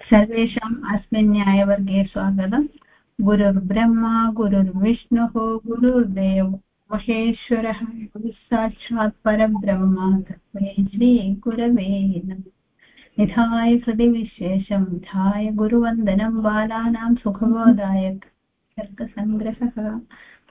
सर्वेषाम् अस्मिन् न्यायवर्गे स्वागतम्। गुरुर्ब्रह्मा गुरुर्विष्णुः गुरुर्देवो महेश्वरः गुरुः साक्षात् परब्रह्म तस्मै श्रीगुरवे नमः। निधाय हृदि विशेषं निधाय गुरुवन्दनं बालानां सुखबोधाय तर्कसङ्ग्रहः।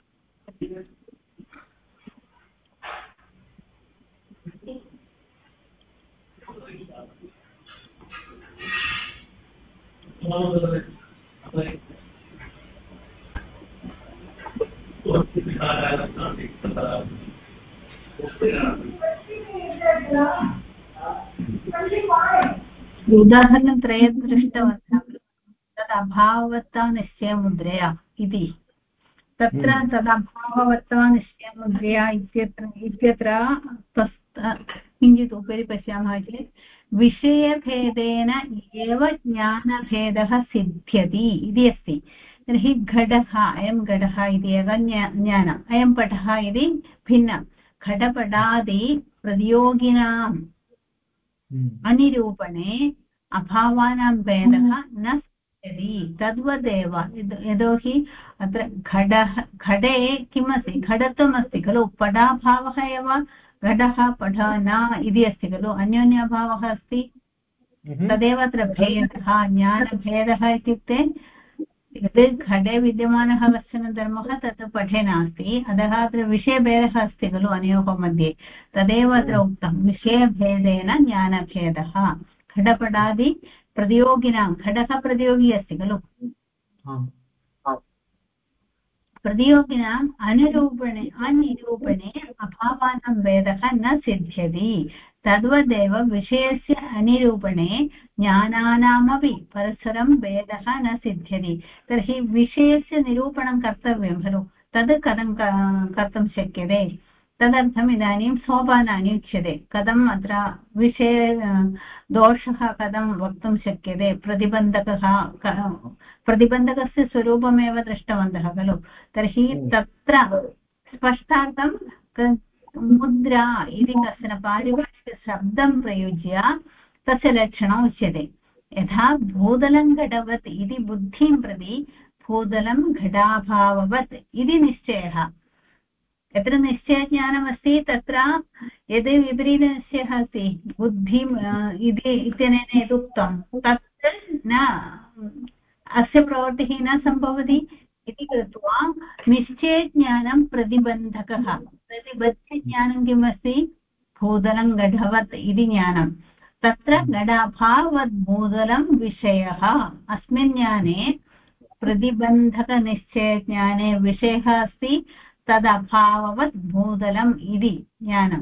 उदाहरणत्रयं दृष्टवन्तः। तद् अभाववत्ता निश्चयमुद्रया इति। तत्र तदभाववत्ता निश्चयमुद्रया इत्यत्र किञ्चित् उपरि पश्यामः चेत् विषयभेदेन एव ज्ञानभेदः सिद्ध्यति इति अस्ति। तर्हि घटः, अयं घटः इति एकं ज्ञानम्, अयं पटः इति भिन्नं। घटपटादि प्रतियोगिनाम् अनिरूपणे अभावानां भेदः न सिद्ध्यति। तद्वदेव यतोहि अत्र घटे किमस्ति, घटत्वमस्ति खलु, पटाभावः एव घटः पट न इति अस्ति खलु, अन्योन्यभावः अस्ति। तदेव अत्र भेदः, ज्ञानभेदः इत्युक्ते यद् घटे विद्यमानः कश्चन धर्मः तत् पठे नास्ति, अतः अत्र विषयभेदः अस्ति खलु अनयोः मध्ये। तदेव अत्र उक्तं, विषयभेदेन ज्ञानभेदः। घटपटादि प्रतियोगिनां, घटः प्रतियोगी अस्ति खलु, प्रतियोगिनाम् अनिरूपणे अभावानां भेदः न सिद्ध्यति। तद्वदेव विषयस्य अनिरूपणे ज्ञानानामपि परस्परं भेदः न सिद्ध्यति। तर्हि विषयस्य निरूपणं कर्तव्यं खलु, तद् कथं कर्तुं शक्यते? तदर्थम् इदानीं सोपानानि उच्यते। कथम् अत्र विषये दोषः कथं वक्तुं शक्यते, प्रतिबन्धकस्य स्वरूपमेव दृष्टवन्तः खलु। तर्हि तत्र स्पष्टार्थं मुद्रा इति कश्चन पारिभाषिकशब्दं प्रयुज्य तस्य लक्षणम् उच्यते। यथा भूतलं घटवत् इति बुद्धिं प्रति भूतलं घटाभाववत् इति निश्चयः। यत्र निश्चयज्ञानमस्ति तत्र यद् विपरीतनिश्चयः अस्ति, बुद्धिम् इत्यनेन यदुक्तं तत्र न, अस्य प्रवृत्तिः न सम्भवति इति कृत्वा निश्चयज्ञानं प्रतिबन्धकः। प्रतिबद्धज्ञानं किम् अस्ति? भूतलं घटवत् इति ज्ञानं। तत्र घटाभावद्भूतलं विषयः। अस्मिन् ज्ञाने प्रतिबन्धकनिश्चयज्ञाने विषयः अस्ति तदभाववत् भूतलम् इति ज्ञानम्।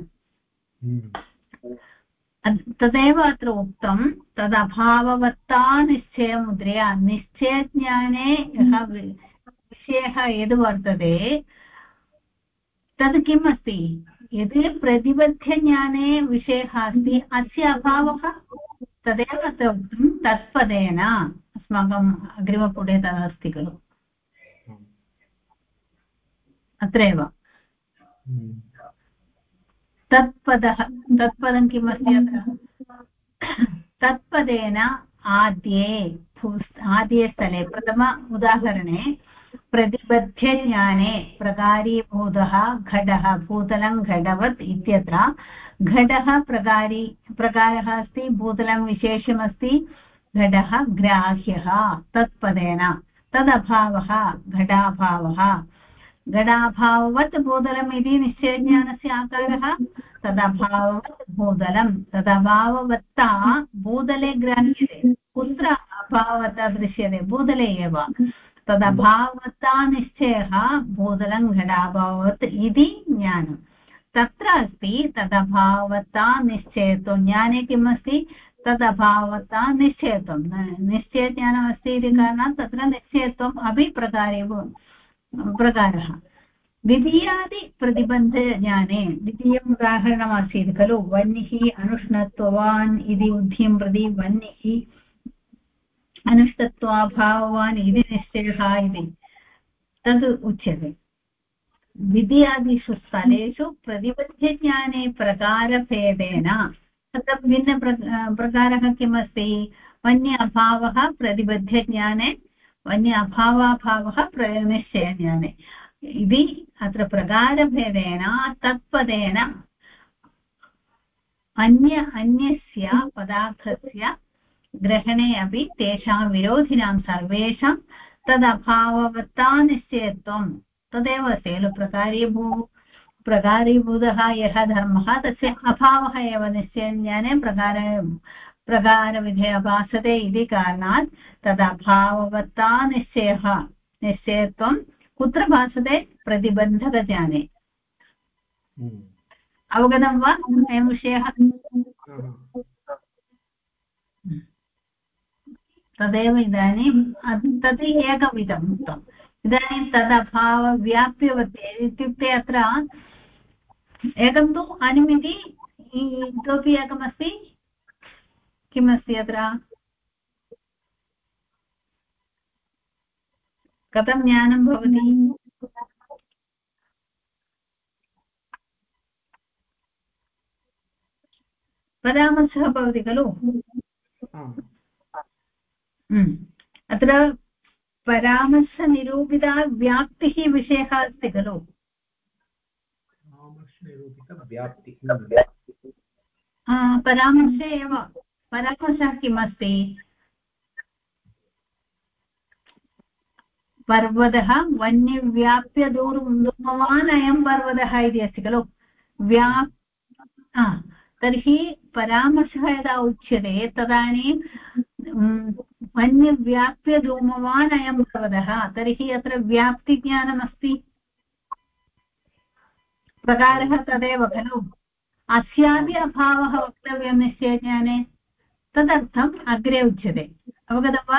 तदेव अत्र उक्तं, तदभाववत्ता निश्चयमुद्रया। निश्चयज्ञाने यः विषयः यद् वर्तते तद् किम् अस्ति? यद् प्रतिबद्धज्ञाने विषयः अस्ति अस्य अभावः, तदेव अत्र उक्तं तत्पदेन। अस्माकम् अग्रिमपुटे तदस्ति खलु, अत्रैव तत्पदं किम् अस्ति अत्र? तत्पदेन आद्ये स्थले प्रथम उदाहरणे प्रतिबद्धज्ञाने प्रकारीभूतः घटः, भूतलं घटवत् इत्यत्र घटः प्रकारः अस्ति, भूतलं विशेषमस्ति, घटः ग्राह्यः। तत्पदेन तदभावः घटाभावः। घटाभाववत् भूतलम् इति निश्चयज्ञानस्य आकारः, तदभाववत् भूतलं। तदभाववत्ता भूतले ग्राह्यते। कुत्र अभाववत्ता दृश्यते? भूतले एव। तदभाववत्ता निश्चयः भूतलं घटाभाववत् इति ज्ञानं तत्र अस्ति। तदभाववत्ता निश्चयत्वं ज्ञाने किम् अस्ति? तदभाववत्ता निश्चयत्वं। निश्चयज्ञानमस्ति इति कारणात् तत्र निश्चयत्वम् अपि प्रकारः। द्वितीयादिप्रतिबन्धज्ञाने द्वितीयम् उदाहरणमासीत् खलु, वह्निः अनुष्णत्ववान् इति बुद्धिं प्रति वह्निः अनुष्णत्वाभाववान् इति निश्चयः इति तद् उच्यते। द्वितीयादिषु स्थलेषु प्रतिबद्धज्ञाने प्रकारभेदेन तत्र भिन्नप्रकारः किम् अस्ति? वन्य अभावः प्रतिबद्धज्ञाने वन्य अभावाभावः निश्चयज्ञाने इति अत्र प्रकारभेदेन तत्पदेन अन्यस्य पदार्थस्य ग्रहणे अपि तेषां विरोधिनां सर्वेषां तदभाववत्तानिश्चयत्वं तदेव अस्ति खलु प्रकारीभूतः यः धर्मः तस्य अभावः एव निश्चयज्ञाने प्रकारविधे भासते इति कारणात् तदभाववत्ता निश्चयत्वं कुत्र भासते प्रतिबन्धकज्ञाने अवगतं वा अयं विषयः तदेव इदानीं तद् एकविधम् उक्तम् इदानीं तदभावव्याप्यवते इत्युक्ते अत्र एकं तु अनुमिति इतोपि एकमस्ति किमस्ति अत्र कथं ज्ञानं भवति परामर्शः भवति खलु अत्र परामर्शनिरूपिता व्याप्तिः विषयः अस्ति खलु परामर्शे एव परामर्शः किमस्ति पर्वतः वन्यव्याप्य दूरवान् अयं पर्वतः इति अस्ति खलु तर्हि परामर्शः यदा उच्यते तदानीं वन्यव्याप्य धूमवान् अयं पर्वतः तर्हि अत्र व्याप्तिज्ञानमस्ति प्रकारः तदेव खलु अस्यापि अभावः वक्तव्यः निश्चयज्ञाने तदर्थम् अग्रे उच्यते अवगतं वा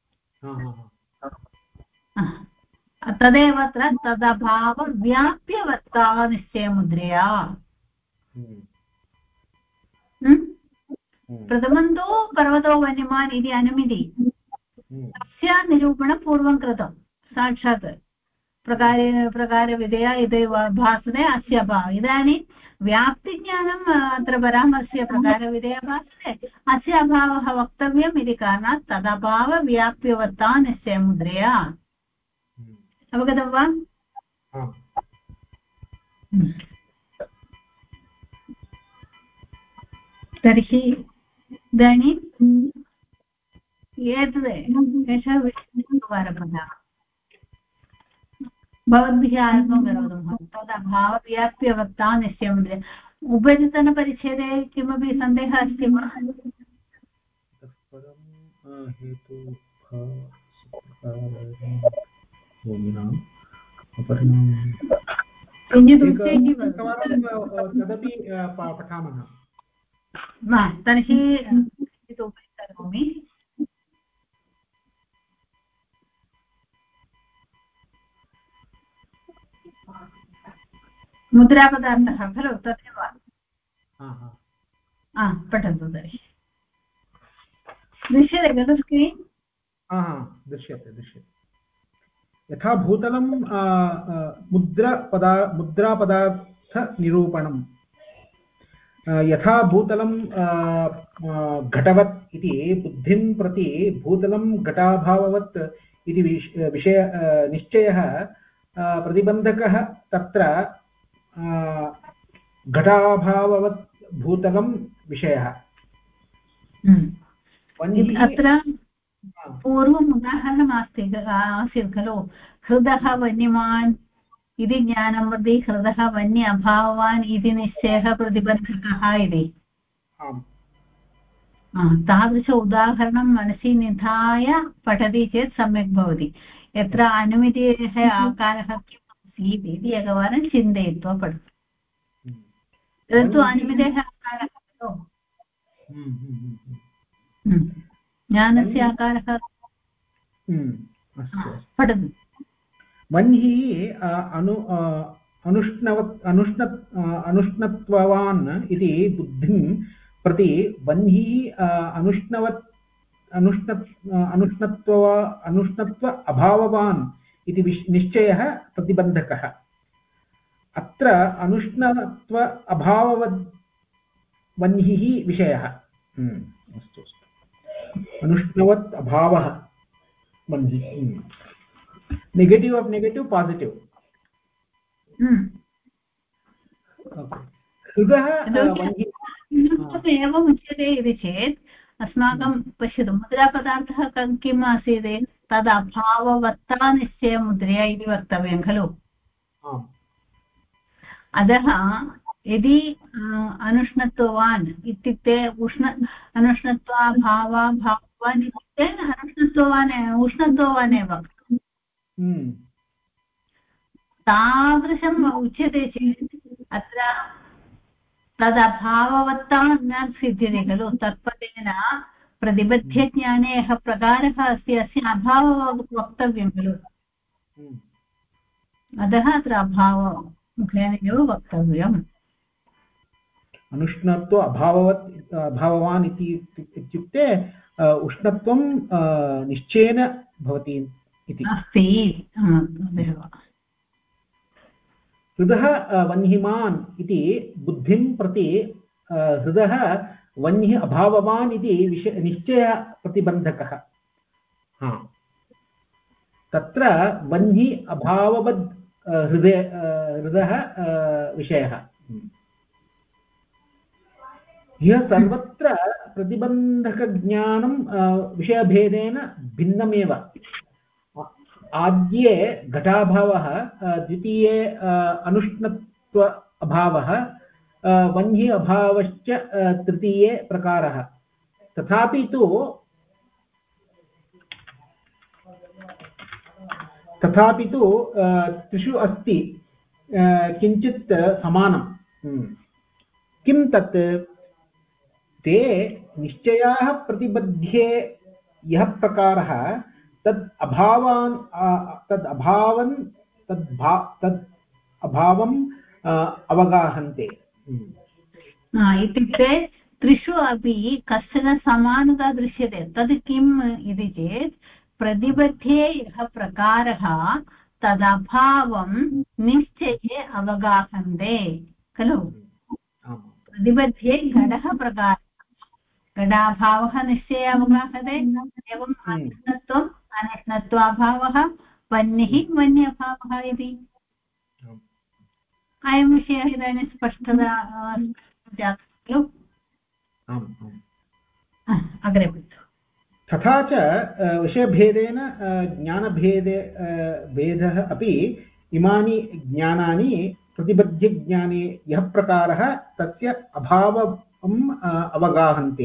तदेव अत्र तदभावव्याप्यवत्ता निश्चयमुद्रया प्रथमं तु पर्वतो वन्यमान् इति अनुमिति तस्य निरूपणं पूर्वं कृतं साक्षात् प्रकारविधया इति भासते अस्य अभावः इदानीं व्याप्तिज्ञानम् अत्र परामर्श्य प्रकारविधया भासते अस्य अभावः वक्तव्यम् इति कारणात् तदभावव्याप्यवत्ता निश्चयमुद्रया अवगतं वा तर्हि इदानीं एतद् एषः विषयः भवद्भिः आरम्भं करोतु तदभावव्याप्यवत्ता निश्चयमुद्रया उपरितनपरिच्छेदे किमपि सन्देहः अस्ति वा तदपि पठामः तर्हि उपरि करोमि मुद्रापदार्थः खलु तदेव पठन्तु तर्हि दृश्यते खलु स्क्रीन् दृश्यते यथा भूतलं मुद्रापदार्थनिरूपणं यथा भूतलं घटवत् इति बुद्धिं प्रति भूतलं घटाभाववत् इति विषय निश्चयः प्रतिबन्धकः तत्र घटाभाववत् भूतलं विषयः अत्र पूर्वम् उदाहरणम् आसीत् खलु हृदः वन्यमान् इति ज्ञानं प्रति हृदः वन्य अभाववान् इति निश्चयः प्रतिबन्धकः इति तादृश उदाहरणं मनसि निधाय पठति चेत् सम्यक् भवति यत्र अनुमितेः आकारः किम् आसीत् इति एकवारं चिन्तयित्वा पठतु तत्तु अनुमितेः आकारः खलु ज्ञानस्य आकारः पठतु वह्निः अनुष्णत्वान् इति बुद्धिं प्रति वह्निः अनुष्णत्व अभाववान् इति निश्चयः प्रतिबन्धकः अत्र अनुष्णत्व अभाववद् वह्निः विषयः अस्तु अनुष्णवत् अभावः वह्नि नेगेटिव् आफ् नेगेटिव् पासिटिव् हृदः वह्नि एवम् उच्यते इति चेत् अस्माकं पश्यतु मुद्रापदार्थः किम् आसीत् तदभाववत्ता निश्चयमुद्रया इति वक्तव्यं खलु अतः यदि अनुष्णत्ववान् इत्युक्ते अनुष्णत्वाभावाभावान् इत्युक्ते अनुष्णत्ववान् उष्णत्ववान् एव तादृशम् उच्यते चेत् अत्र तदभाववत्ता न सिद्ध्यति खलु तत्पदेन प्रतिबध्यज्ञाने यः प्रकारः अस्ति अस्य अभावः वक्तव्यं खलु अतः अत्र अभावमुखेन एव वक्तव्यम् अनुष्णत्व अभाववान् इत्युक्ते उष्णत्वं निश्चयेन भवति इति अस्ति तदेव हृदः वह्निमान् इति बुद्धिं प्रति हृदः वह्निः अभाववान् इति निश्चयप्रतिबन्धकः तत्र वह्नि अभाववद् हृदः विषयः यः सर्वत्र प्रतिबन्धकज्ञानं विषयभेदेन भिन्नमेव आद्ये घटाभावः द्वितीये अनुष्णत्व अभावः वह्नि अभावश्च तृतीये प्रकारः तथापि तु त्रिषु अस्ति किञ्चित् समानं किं तत् ते निश्चयाः प्रतिबध्ये यः प्रकारः तद् अभावम् अवगाहन्ते इत्युक्ते त्रिषु अपि कश्चन समानता दृश्यते तद् किम् इति चेत् प्रतिबध्ये यः प्रकारः तदभावं निश्चये अवगाहन्ते खलु प्रतिबध्ये घटः प्रकारः घटाभावः निश्चये अवगाहते एवम् अनुष्णत्वम् अनुष्णत्वाभावः वह्निः वह्न्यभावः इति अयं विषयः इदानीं स्पष्टता जातं खलु अग्रे तथा च विषयभेदेन भेदः अपि इमानि ज्ञानानि प्रतिबध्यज्ञाने यः प्रकारः तस्य अभावम् अवगाहन्ते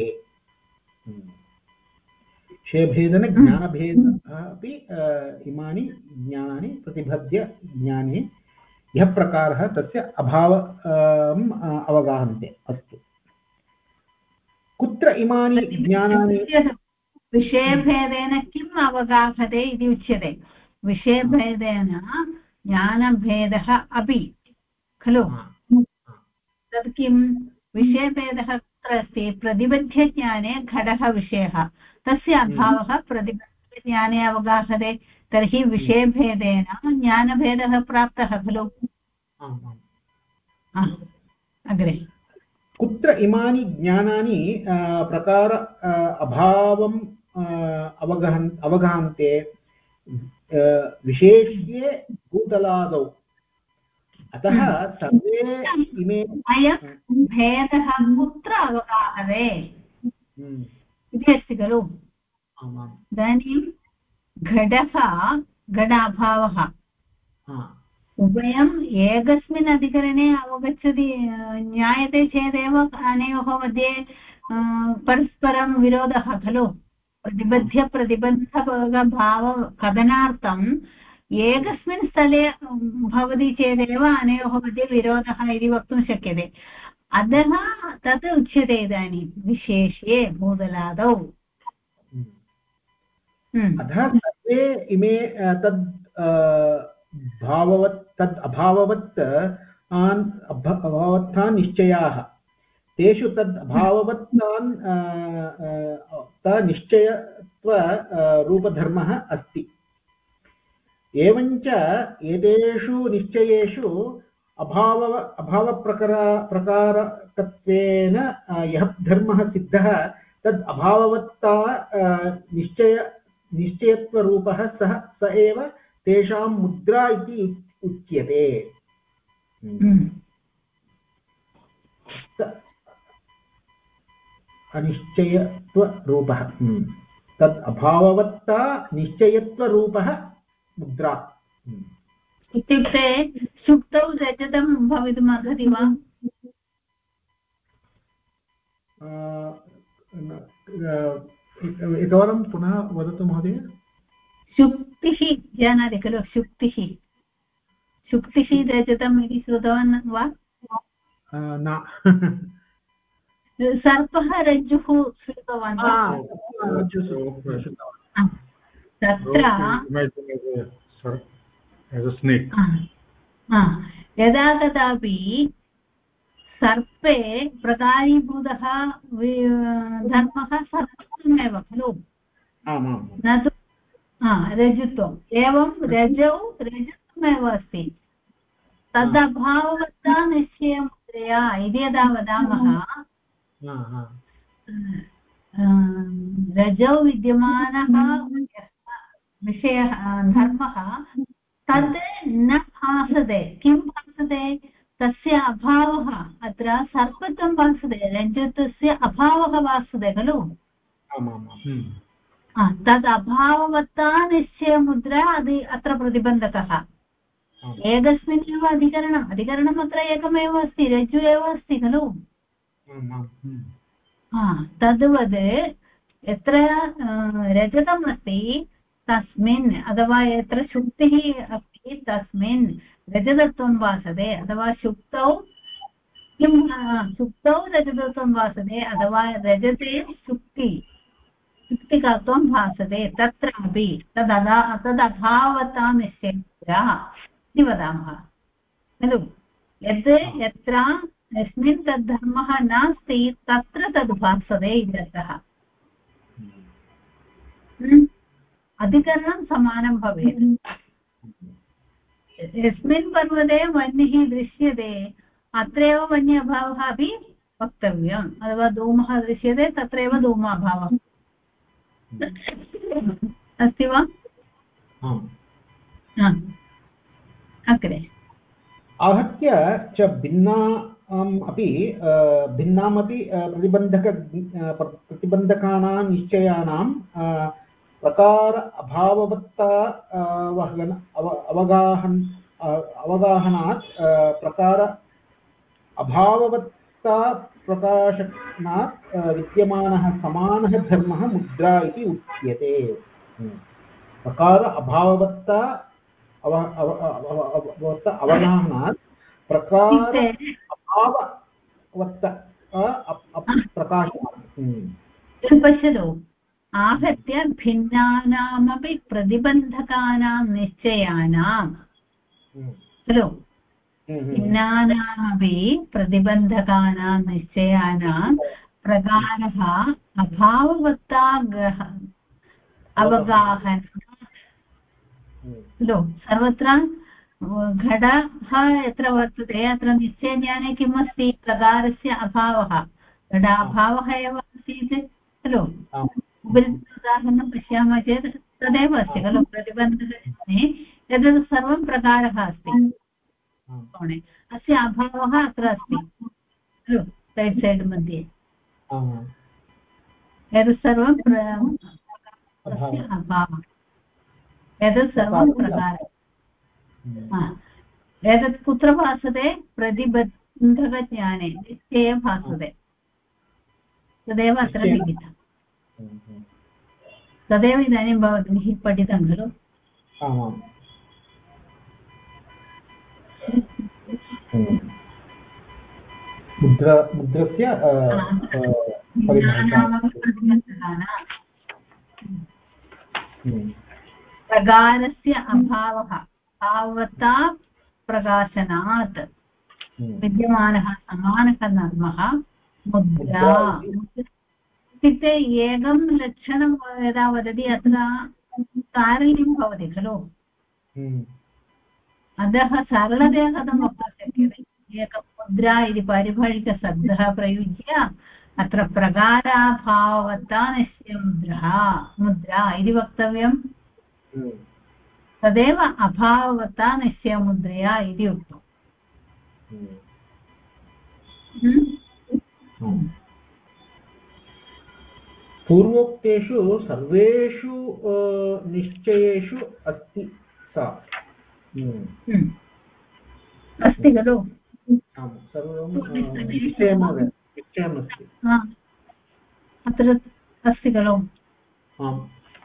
विषयभेदेन ज्ञानभेदः अपि इमानि ज्ञानानि प्रतिबध्यज्ञाने यः प्रकारः तस्य अभावम् अवगाहन्ते अस्तु कुत्र इमानि ज्ञानानि विषयभेदेन किम् अवगाहते इति उच्यते विषयभेदेन ज्ञानभेदः अपि खलु तत् किं विषयभेदः कुत्र अस्ति प्रतिबध्यज्ञाने घटः विषयः तस्य अभावः प्रतिबद्धज्ञाने अवगाहते तर्हि विषयभेदेन ज्ञानभेदः प्राप्तः खलु अग्रे कुत्र इमानि ज्ञानानि प्रकार अभावम् अवगाहन्ते विशेष्ये भूतलादौ अतः सर्वे इमे अयं भेदः कुत्र अवगाहते इति अस्ति खलु इदानीं घटः घटाभावः उभयम् एकस्मिन् अधिकरणे अवगच्छति ज्ञायते चेदेव अनयोः मध्ये परस्परं विरोधः खलु प्रतिबद्धप्रतिबन्धभावकथनार्थम् एकस्मिन् स्थले भवति चेदेव अनयोः मध्ये विरोधः इति वक्तुं शक्यते अतः तत् उच्यते इदानीं विशेष्ये भूतलादौ अतः सर्वे इमे तद् तद् अभाववत्तान् निश्चयाः तेषु तद् अभाववत्तान् निश्चयत्व रूपधर्मः अस्ति एवञ्च एतेषु निश्चयेषु अभावप्रकारकत्वेन यः धर्मः सिद्धः तद् अभाववत्ता निश्चयत्वरूपः स एव तेषां मुद्रा इति उच्यते। अनिश्चयत्वरूपः तद् अभाववत्ता निश्चयत्वरूपः मुद्रा। इत्युक्ते सुप्तौ रजतं भवितुम् अर्हति वा? एकवारं पुनः वदतु महोदय। शुक्तिः जानाति खलु? शुक्तिः रजतम् इति श्रुतवान् वा? न। सर्पः रज्जुः श्रुतवान् वा? तत्र यदा कदापि सर्पे प्रकारीभूतः धर्मः सर्पत्वमेव खलु, न तु रजत्वम्। एवं रजौ रजत्वमेव अस्ति। तदभाववत्ता निश्चयमुद्रया इति यदा वदामः, रजौ विद्यमानः विषयः धर्मः तद् न भासते। किं भासते? तस्य अभावः। अत्र सर्पत्वं भासते, रजतस्य अभावः भासते खलु। तद् अभाववत्ता निश्चयमुद्रा अत्र प्रतिबन्धकः। एकस्मिन्नेव अधिकरणम् अत्र एकमेव अस्ति, रज्जु एव अस्ति खलु। तद्वद् यत्र रजतम् अस्ति तस्मिन्, अथवा यत्र शुक्तिः अस्ति तस्मिन् रजतत्वं भासते, अथवा शुक्तौ रजतत्वं भासते, अथवा रजते शुक्तिकत्वं भासते। तत्रापि तदभावता निश्चयमुद्रा इति वदामः खलु। यत्र यस्मिन् तद्धर्मः नास्ति तत्र तद् भासते इत्यर्थः। अधिकरणं समानं भवेत्। यस्मिन् पर्वते वह्निः दृश्यते अत्रैव वह्नि अभावः अपि वक्तव्यम्, अथवा धूमः दृश्यते तत्रैव धूमाभावः अस्ति वा? अग्रे आहत्य च भिन्नामपि प्रतिबन्धकानां निश्चयानां प्रकार अभाववत्ता अवगाहनात् प्रकार अभाववत्ता प्रकाशनात् विद्यमानः समानः धर्मः मुद्रा इति उच्यते। प्रकार अभाववत्ता अवगाहनात् प्रकार अभाववत्ता प्रकाशनात्। पश्यतु, आहत्य भिन्नानामपि प्रतिबन्धकानां निश्चयानां खलु, भिन्नानामपि प्रतिबन्धकानां निश्चयानां प्रकारः अभाववत्ता अवगाहन खलु। सर्वत्र घटः यत्र वर्तते अत्र निश्चयज्ञाने किम् अस्ति? प्रकारस्य अभावः। घटाभावः एव आसीत् खलु। उदाहरणं पश्यामः चेत् तदेव अस्ति खलु। प्रतिबन्धकज्ञाने एतत् सर्वं प्रकारः अस्ति कोणे, अस्य अभावः अत्र अस्ति खलु, रैट् सैड् मध्ये। एतत् सर्वं अभावः, एतत् सर्वं प्रकारः। एतत् कुत्र भासते? प्रतिबन्धकज्ञाने निश्चये भासते। तदेव अत्र लिखितम्। तदेव इदानीं भवद्भिः पठितं खलु। मुद्रस्य प्रकारस्य अभावः भावता प्रकाशनात् विद्यमानः समानः धर्मः मुद्रा। इत्युक्ते एकं लक्षणं यदा वदति अत्र सारल्यं भवति खलु। अतः सरलतया कथं वक्तुं शक्यते? एकमुद्रा इति पारिभाषिकशब्दः प्रयुज्य अत्र प्रकाराभाववत्ता मुद्रा इति वक्तव्यम् तदेव अभाववत्ता निश्चयमुद्रया इति उक्तम् पूर्वोक्तेषु सर्वेषु निश्चयेषु अस्ति सा अस्ति खलु आम् सर्वं निश्चयमस्ति अत्र अस्ति खलु आम्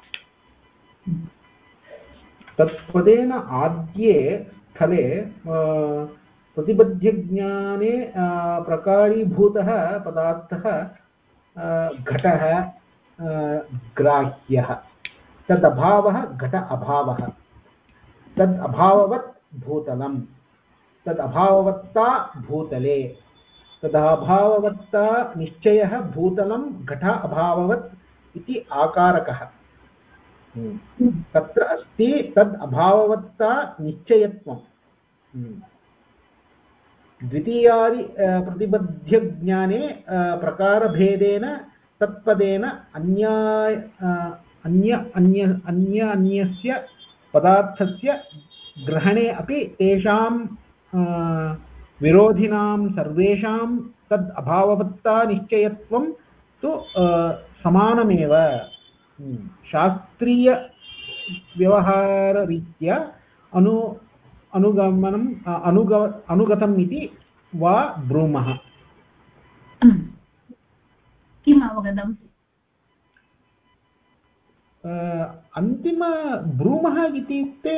तत्पदेन आद्ये स्थले प्रतिबध्यज्ञाने प्रकारीभूतः पदार्थः घटः ग्राह्यः तदभावः घट अभावः तद् अभाववत् भूतलं तद् अभाववत्ता भूतले तदभाववत्ता निश्चयः भूतलं घट अभाववत् इति आकारकः तत्र अस्ति तद् अभाववत्ता निश्चयत्वं द्वितीयादि प्रतिबध्यज्ञाने प्रकारभेदेन तत्पदेन अन्यस्य पदार्थस्य ग्रहणे अपि तेषां विरोधिनां सर्वेषां तद् अभाववत्ता निश्चयत्वं तु समानमेव शास्त्रीय व्यवहाररीत्या अनुगतम् इति वा ब्रूमः किम् अवगतम् अन्तिम ब्रूमः इत्युक्ते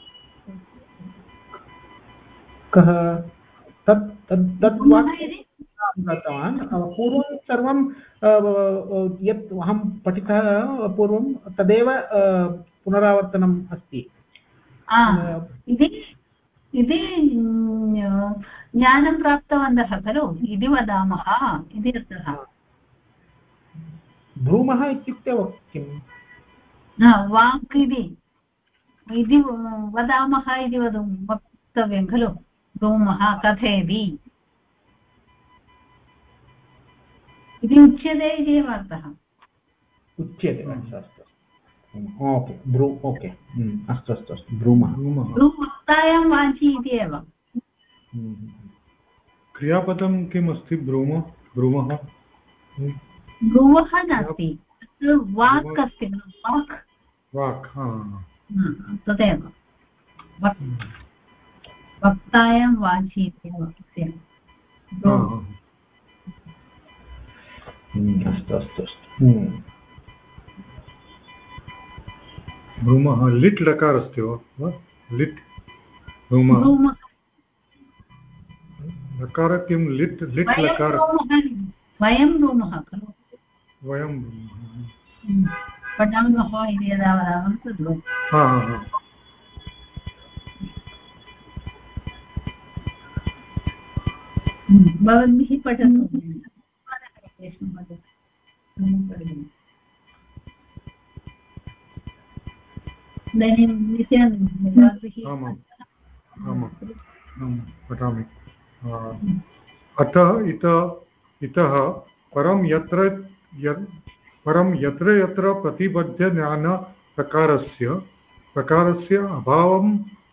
कः तद् गतवान् पूर्वं सर्वं यत् अहं पठितः पूर्वं तदेव पुनरावर्तनम् अस्ति इति ज्ञानं प्राप्तवन्तः खलु इति वदामः इति अर्थः ब्रूमः इत्युक्ते किम् वाक् इति वदामः इति वक्तव्यं खलु ब्रूमः कथयति इति उच्यते इति एव अर्थः उच्यते अस्तु ओके ओके अस्तु अस्तु अस्तु ब्रूमः वक्तायां वाचि इति एव क्रियापदं किम् अस्ति ब्रूमः ब्रूमः नास्ति वाक् अस्ति वाक् तदेव वक्तायां वाचि इत्येव अस्तु अस्तु अस्तु ब्रूमः लिट् लकार अस्ति वा लिट् ब्रूमः लकार किं लिट् लकार वयं ब्रूमः खलु वयं पठामः इति यदा वदामः तद् भवद्भिः पठतु पठामि अतः इतः परं यत्र यत्र प्रतिबद्धज्ञानप्रकारस्य अभावम्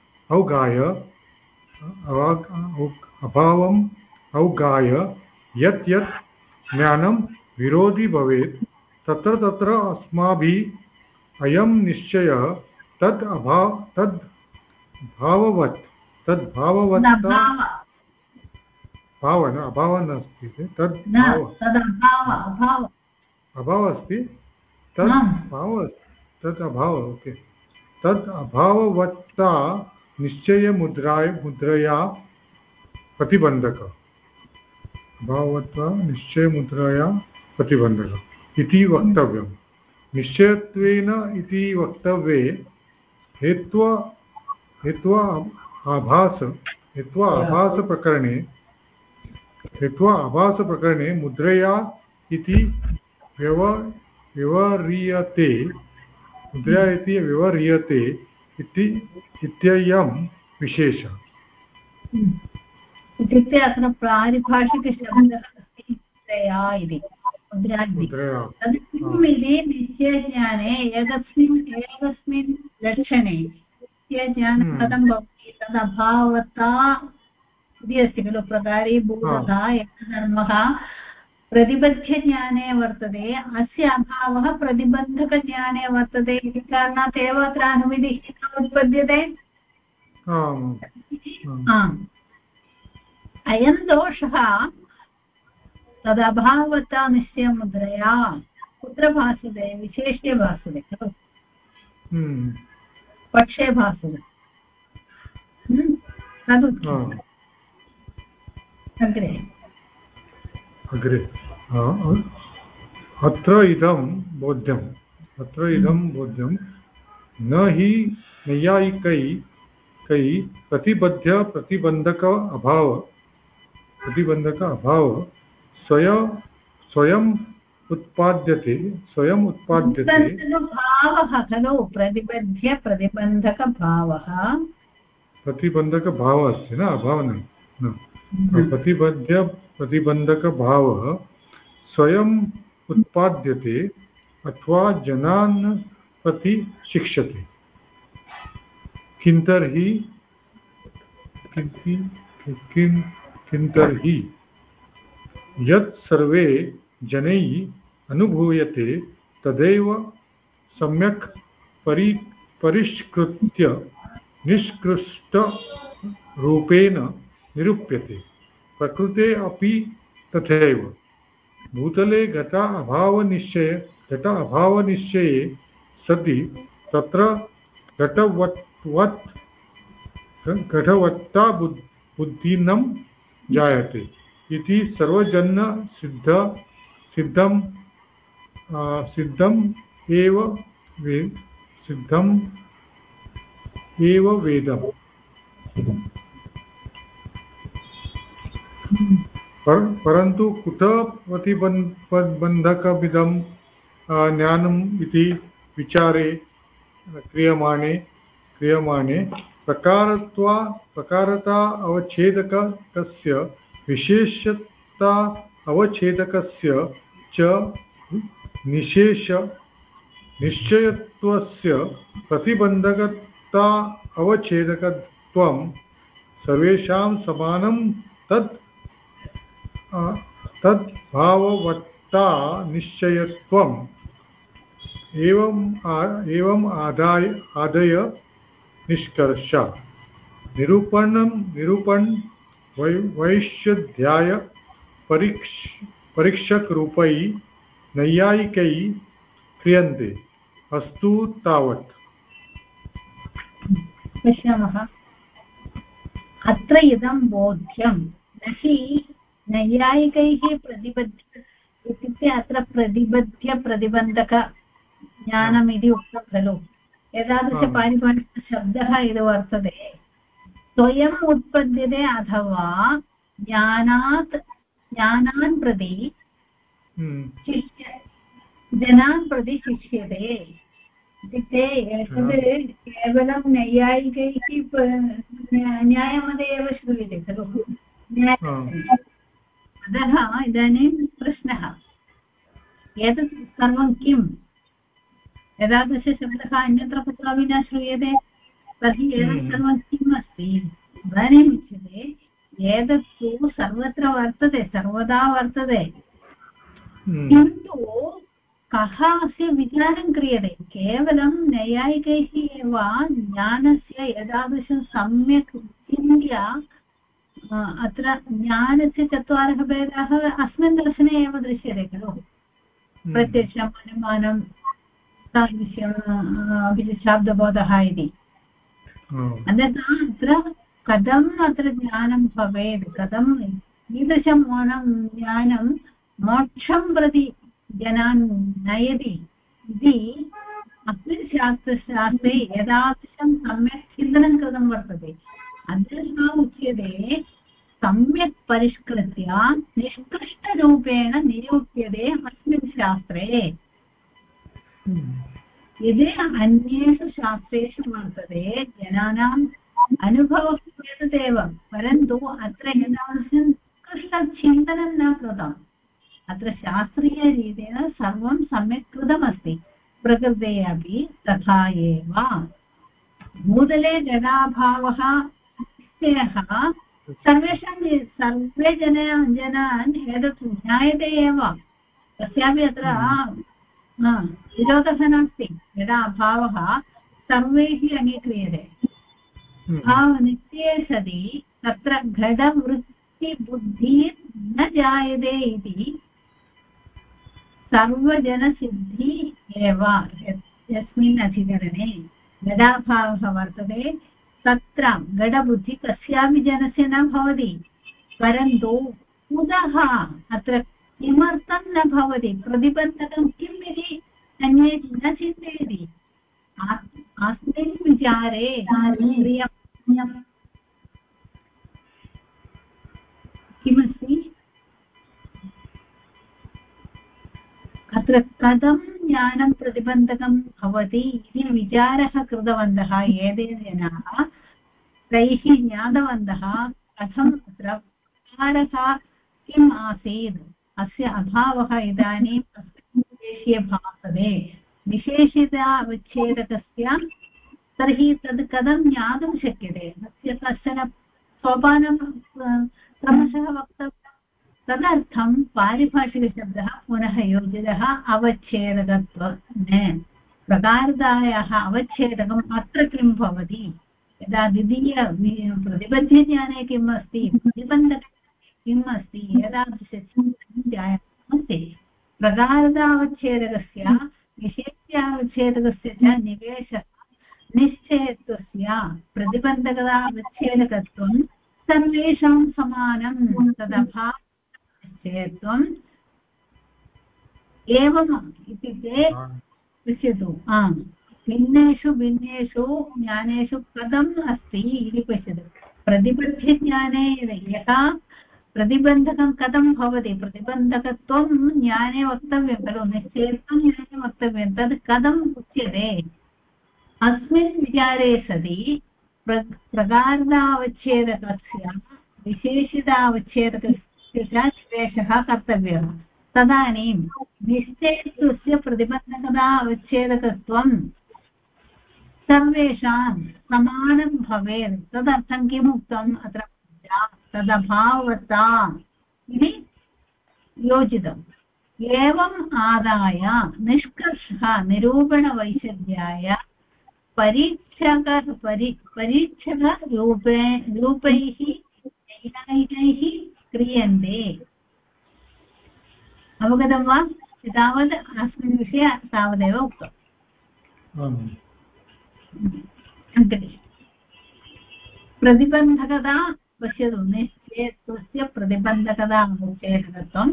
अवगाय यत् ज्ञानं विरोधी भवेत् तत्र अस्माभिः अयं निश्चयः अभावः नास्ति अभावः अस्ति तद् अभावः ओके तद् अभाववत्ता निश्चयमुद्रया प्रतिबन्धकः इति वक्तव्यं निश्चयत्वेन इति वक्तव्ये हेत्वा आभासप्रकरणे मुद्रया इति व्यवह्रियते इत्ययं विशेषः इत्युक्ते अत्र पारिभाषिकशब्दः अस्ति मुद्रया इति मुद्रादि मुद्रया तद् किम् इति निश्चयज्ञाने एकस्मिन् लक्षणे निश्चयज्ञानं कथं भवति तदभावता इति अस्ति खलु प्रकारीभूतः एकधर्मः प्रतिबध्यज्ञाने वर्तते अस्य अभावः प्रतिबन्धकज्ञाने वर्तते इति कारणात् एव अत्र अनुमितिः उत्पद्यते अयं दोषः तदभावता निश्चयमुद्रया कुत्र भासते विशेष्ये भासते खलु पक्षे भासते तदुच्यते अग्रे अत्र इदं बोध्यं न हि नैयायिकै प्रतिबन्धक अभाव स्वयं उत्पाद्यते भावः खलु प्रतिबन्धकभावः अस्ति न अभावः न प्रतिबन्धकभावः स्वयं उत्पाद्यते अथवा जनान् प्रति शिक्षते किं तर्हि यत् सर्वे जनैः अनुभूयते तदेव सम्यक् परिष्कृत्य निष्कृष्टरूपेण निरूप्यते प्रकृते अपि तथैव भूतले घट अभावनिश्चये सति तत्र घटवत्ता बुद्धिनं जायते इति सर्वजन सिद्धम् एव वेदम् परन्तु कुतः प्रतिबन्धकमिदं ज्ञानम् इति विचारे क्रियमाणे प्रकारता अवच्छेदकस्य विशेषता अवच्छेदकस्य च निश्चयत्वस्य प्रतिबन्धकता अवच्छेदकत्वं सर्वेषां समानं तद्भाववत्ता निश्चयत्वम् एवम् आदाय निष्कर्ष निरूपण वैश्याध्याय परीक्षकरूपैः नैयायिकैः क्रियन्ते अस्तु तावत् पश्यामः अत्र इदं बोध्यं न हि नैयायिकैः प्रतिबद्ध इत्युक्ते अत्र प्रतिबन्धक ज्ञानमिति उक्तं खलु एतादृशपारिभाषिकशब्दः यद् वर्तते स्वयम् उत्पद्यते अथवा ज्ञानान् प्रति जनान् प्रति शिक्ष्यते इत्युक्ते एतद् केवलं नैयायिकैः न्यायमते एव श्रूयते खलु अतः इदानीं प्रश्नः एतत् सर्वं किम् एतादृशशब्दः अन्यत्र कुत्रापि न श्रूयते तर्हि एतत् सर्वं किम् अस्ति इदानीम् उच्यते एतत्तु सर्वत्र वर्तते सर्वदा वर्तते किन्तु कः अस्य विचारं क्रियते केवलं नैयायिकैः एव ज्ञानस्य एतादृशं सम्यक् चिन्त्य अत्र ज्ञानस्य चत्वारः भेदाः अस्मिन् दर्शने एव दृश्यते खलु प्रत्यक्षम् अनुमानं तादृशम् शाब्दबोधः इति अतः अत्र कथम् अत्र ज्ञानं भवेत् कथम् ईदृशं ज्ञानं मोक्षं प्रति जनान् नयति इति अस्मिन् शास्त्रे एतादृशं सम्यक् चिन्तनं कृतं वर्तते अतः उच्यते सम्यक् परिष्कृत्य निष्कृष्टरूपेण निरूप्यते अस्मिन् शास्त्रे यदि अन्येषु शास्त्रेषु वर्तते जनानाम् अनुभवः एतदेव परन्तु अत्र एतादृशं निष्कृष्टचिन्तनं न कृतम् अत्र शास्त्रीयरीतेन सर्वं सम्यक् कृतमस्ति प्रकृते अपि तथा एव भूतले घटाभावः निश्चयः सर्वे जनान् एतत् ज्ञायते एव तस्यापि अत्र विरोधः नास्ति यदा अभावः सर्वैः अङ्गीक्रियते निश्चये सति तत्र घटवृत्तिबुद्धिः न जायते इति सर्वजनसिद्धि एव यस्मिन् अधिकरणे घटाभावः वर्तते तत्र घटबुद्धिः कस्यापि जनस्य न भवति परन्तु कुतः अत्र किमर्थं न भवति प्रतिबन्धकं किम् इति अन्ये न चिन्तयति अस्मिन् विचारे किमस्ति अत्र कथं ज्ञानं प्रतिबन्धकं भवति इति विचारः कृतवन्तः एते जनाः तैः ज्ञातवन्तः कथम् अत्र विचारः किम् आसीत् अस्य अभावः इदानीम् अस्मिन् विशेष्ये भासते विशेषितावच्छेदकस्य तर्हि तद् कथं ज्ञातुं शक्यते तस्य कश्चन सोपानं क्रमशः वक्तव्यं तदर्थं पारिभाषिकशब्दः पुनः योजितः अवच्छेदकत्वेन प्रकारदायाः अवच्छेदकम् अत्र किं भवति यदा द्वितीय प्रतिबद्धज्ञाने किम् अस्ति प्रतिबन्धके किम् अस्ति एतादृशचिन्तनमस्ति प्रकारदावच्छेदकस्य विशेष्यावच्छेदकस्य च निवेशः निश्चयत्वस्य प्रतिबन्धकतावच्छेदकत्वं सर्वेषां समानं तदभावनिश्चयत्वम् एवम् इत्युक्ते पश्यतु भिन्नेषु ज्ञानेषु कथम् अस्ति इति पश्यतु प्रतिबद्धज्ञाने यथा प्रतिबन्धकं कथं भवति प्रतिबन्धकत्वं ज्ञाने वक्तव्यं खलु निश्चयत्वं ज्ञाने वक्तव्यं तद् कथम् उच्यते अस्मिन् विचारे सति प्रकारदावच्छेदकस्य विशेषितावच्छेदकस्य च निवेशः कर्तव्यः तदानीं निश्चयत्वस्य प्रतिबन्धकता अवच्छेदकत्वं सर्वेषां समानं भवेत् तदर्थं किम् उक्तम् अत्र तदभावता इति योजितम् एवम् आदाय निष्कर्षः निरूपणवैषम्याय परीक्षकरूपैः नैयायिकैः क्रियन्ते अवगतं वा तावत् अस्मिन् विषये तावदेव उक्तम् प्रतिबन्धकता पश्यतु निश्चयत्वस्य प्रतिबन्धकता अवच्छेदकत्वं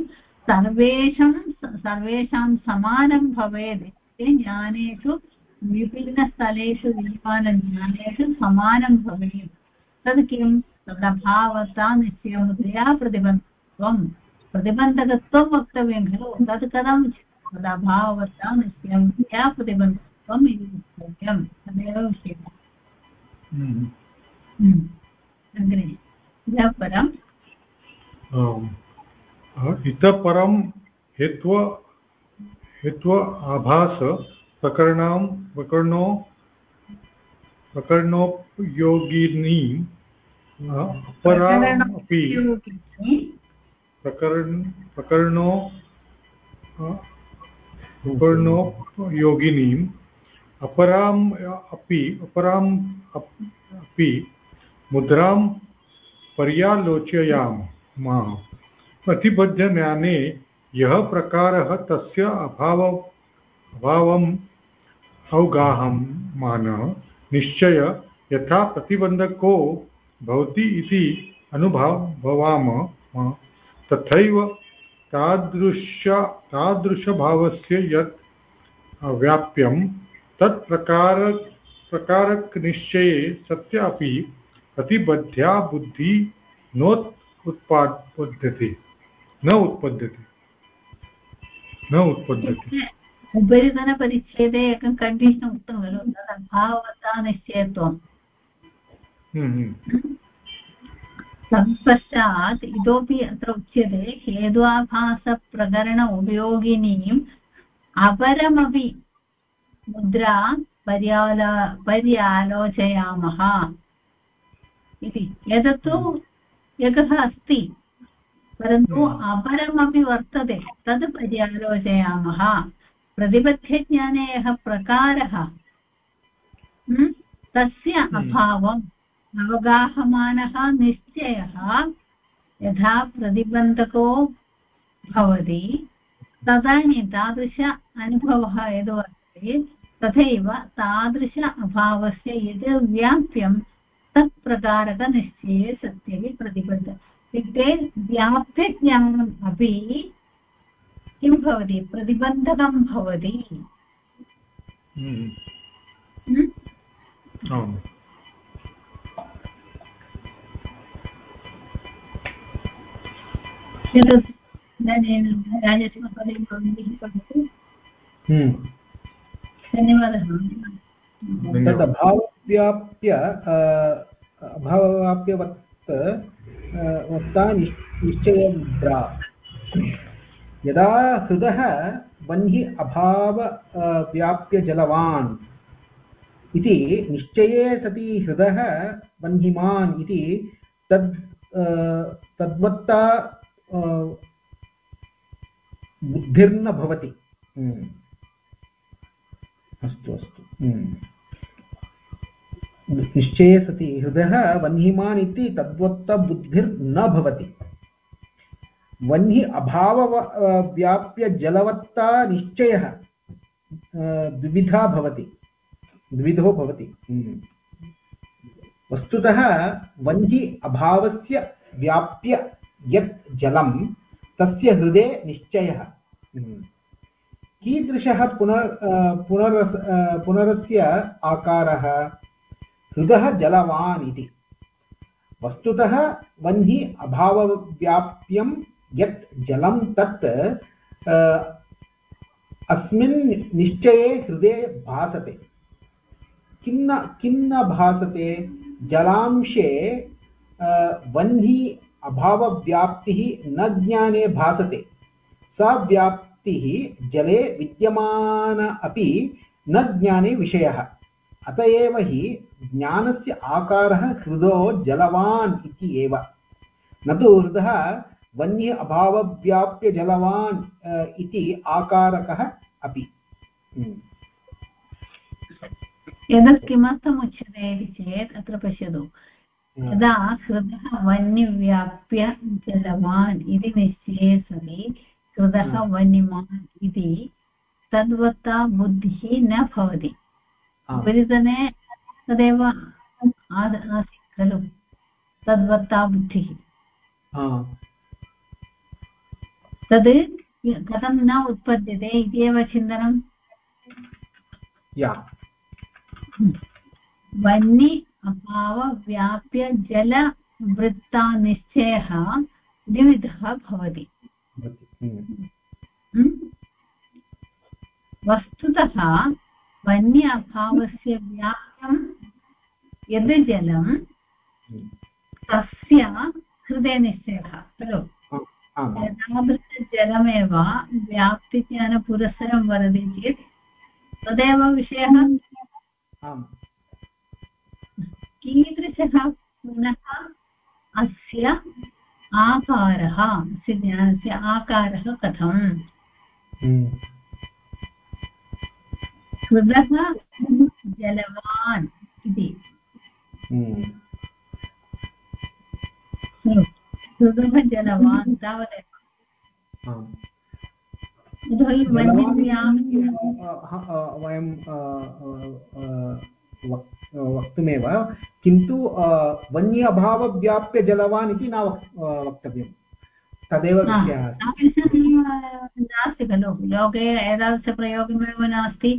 सर्वेषां समानं भवेत् ज्ञानेषु विभिन्नस्थलेषु विद्यमानज्ञानेषु समानं भवेत् तद् किं तदभावता निश्चयमुद्रया प्रतिबन्धकत्वं प्रतिबन्धकत्वं वक्तव्यं खलु तत् कथं तदभावता निश्चयमुद्रया प्रतिबन्धकत्वम् इति वक्तव्यं तदेव विषयः अग्रे इतः परम् इतः परं हेत्व आभास प्रकरणोपयोगिनी अपरामपि प्रकरणोपयोगिनीम् अपराम् अपि मुद्रां पर्यालोचयामः प्रतिबद्धज्ञाने यः प्रकारः तस्य अभावम् अवगाहमानः निश्चय यथा प्रतिबन्धको भवति इति अनुभवामः तथैव तादृशभावस्य यत् व्याप्यं तत्प्रकारकनिश्चये सत्य अपि प्रतिबद्ध्या बुद्धि उत्पद्यते उपरितनपरिच्छेदे एकं कण्डीषन् उक्तं खलु तदभावता निश्चयत्वं तत्पश्चात् इतोपि अत्र उच्यते हेद्वाभासप्रकरण उपयोगिनीम् अपरमपि मुद्रा पर्यालोचयामः इति। एतत्तु एकः अस्ति, परन्तु अपरमपि वर्तते, तद् पर्यालोचयामः। प्रतिपद्यज्ञाने यः प्रकारः तस्य अभावम् अवगाहमानः निश्चयः यथा प्रतिबन्धको भवति तदानीं तादृश अनुभवः यद् वर्तते तथैव तादृश अभावस्य यद् व्याप्यं तत्प्रकारकनिश्चये सत्यपि प्रतिबद्धः। इत्युक्ते व्याप्यज्ञानम् अपि किं भवति, प्रतिबन्धकं भवति। धन्यवादः। तद् अभावव्याप्यवत्ता निश्चयद्रा। यदा हृदः वह्नि अभावव्याप्यजलवान् इति निश्चये सति हृदः वह्निमान् इति तद्वत्ता बुद्धिर्न भवति। अस्तु अस्तु। निश्चये सति हृदः वह्निमान् इति तद्वत्ता बुद्धिर्न भवति। वह्नि अभावव्याप्यजलवत्ता निश्चयः द्विविधो भवति। वस्तुतः वह्नि अभावस्य व्याप्य यत् जलं तस्य हृदे निश्चयः। कीदृशः पुनरस्य आकारः? हृदः जलवान् इति। वस्तुतः वह्नि अभावव्याप्यं यत् जलं तत् अस्मिन् निश्चये हृदे भासते। किन्न भासते? जलांशे वह्नि अभावव्याप्तिः न ज्ञाने भासते। सा व्याप्तिः जले विद्यमान अपि न ज्ञाने विषयः। अत एव हि ज्ञानस्य आकारः हृदो जलवान् इति एव, न तु हृदः वह्नि अभावव्याप्यजलवान् इति आकारकः अपि। एतत् किमर्थम् उच्यते इति चेत् अत्र पश्यतु, यदा हृदः वह्निव्याप्य जलवान् इति निश्चये सति हृदः वह्निमान् इति तद्वत्ता बुद्धिः न भवति। उपरितने तदेव आसीत् खलु, तद्वत्ता बुद्धिः। तद् कथं न उत्पद्यते इत्येव चिन्तनं। वह्नि अभावव्याप्य जलवृत्ता निश्चयः द्विविधः भवति। वस्तुतः वह्नि अभावस्य व्याप्तं यद् जलं तस्य हृदय निश्चयः खलु। तादृशजलमेव व्याप्तिज्ञानपुरस्सरं वदति चेत् तदेव विषयः। कीदृशः पुनः अस्य आकारः, अस्य ज्ञानस्य आकारः कथम्? हृदः जलवान् इति। हृदः जलवान् तावदेव। वयं वक्तुमेव, किन्तु वह्नि अभावव्याप्य जलवान् इति न वक्तव्यं। तदेव विषयः नास्ति खलु, लोके एतादृशप्रयोगमेव नास्ति।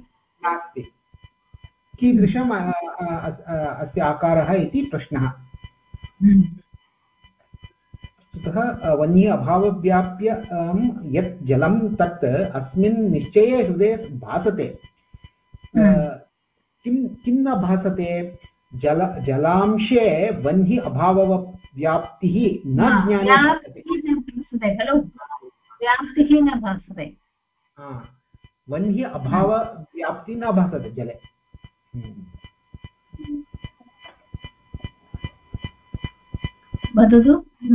कीदृशम् अस्य आकारः इति प्रश्नः। अतः वह्नि अभावव्याप्य यत् जलं तत् अस्मिन् निश्चये हृदये भासते। किं न भासते? जलांशे वह्नि व्याप्तिः न ज्ञाने भासते खलु व्याप्तिः न भासते वह्नि अभावव्याप्तिः न भासते जले वदतु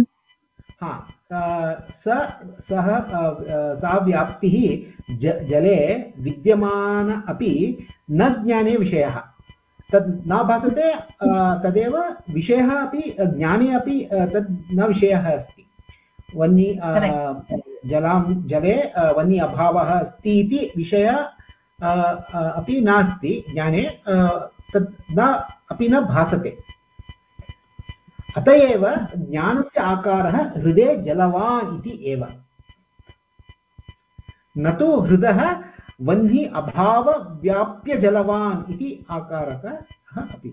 सा व्याप्तिः जले विद्यमान अपि न ज्ञाने विषयः तद् न भासते तदेव विषयः अपि ज्ञाने अपि तद् न विषयः अस्ति वह्नि जले वह्नि अभावः अस्ति इति विषय अपि नास्ति ज्ञाने तद् अपि न भासते अत एव ज्ञानस्य आकारः हृदे जलवान् इति एव न तु हृदः वह्नि अभावव्याप्य जलवान् इति आकारः अपि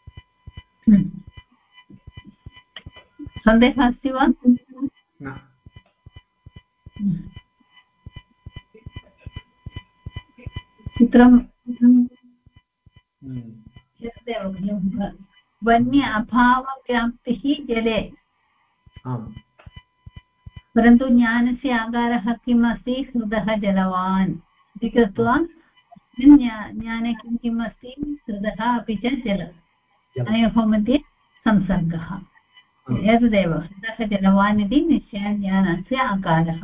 सन्देहः अस्ति वा न चित्रं वह्नि अभावव्याप्तिः जले परन्तु ज्ञानस्य आकारः किम् अस्ति हृदः जलवान् इति कृत्वा ज्ञाने किम् अस्ति हृदः अपि च जलम् अनयोः मध्ये संसर्गः एतदेव हृदः जलवान् इति निश्चयज्ञानस्य आकारः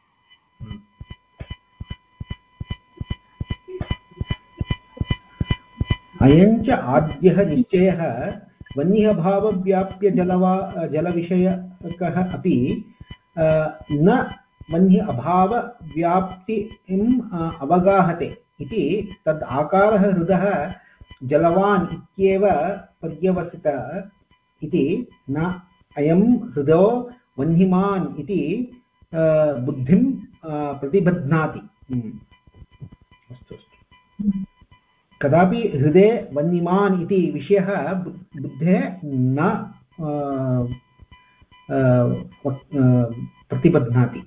अयञ्च आद्यः निश्चयः वह्नि अभावव्याप्य जलविषयकः अपि न वह्नि अभावव्याप्तिम् अवगाहते इति तद् आकारः हृदः जलवान् इत्येव पर्यवसितः इति न अयं हृदो वह्निमान् इति बुद्धिं प्रतिबध्नाति अस्तु कदापि हृदे वह्निमान् इति विषयः बुद्धेः न प्रतिबध्नाति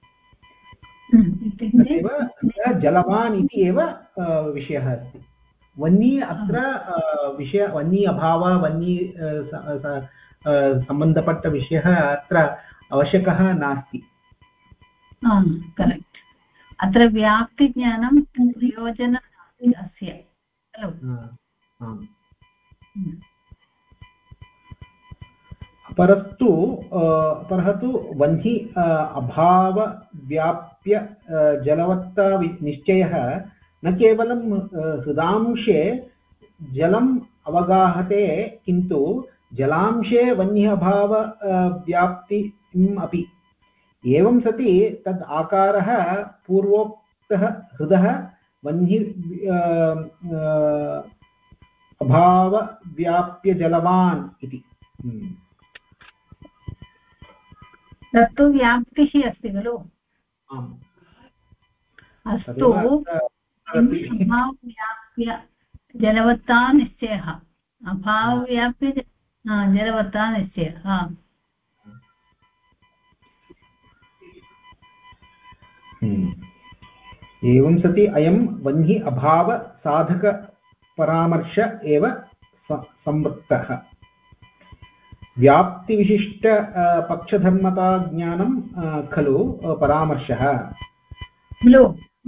तदेव जलवान् इति एव विषयः अस्ति वह्नि अत्र विषय वह्नि अभाव वह्नि सम्बन्धपट्टविषयः अत्र आवश्यकः नास्ति करेक्ट् अत्र व्याप्तिज्ञानं प्रयोजनं नास्ति अस्य खलु परः तु वह्नि अभावव्याप्य जलवत्ता निश्चयः न केवलं हृदांशे जलम् अवगाहते किन्तु जलांशे वह्नि अभावव्याप्तिम् अपि एवं सति तद् आकारः पूर्वोक्तः हृदः वह्नि अभावव्याप्य जलवान् इति तत्तु व्याप्तिः अस्ति खलु अस्तु अभावव्याप्य जलवत्ता निश्चयः अभावव्याप्य जलवत्ता निश्चयः एवं सति अयं वह्नि अभाव साधक परामर्श एव संवृत्तः व्याप्तिविशिष्ट पक्षधर्मता ज्ञानं खलु परामर्शः खलु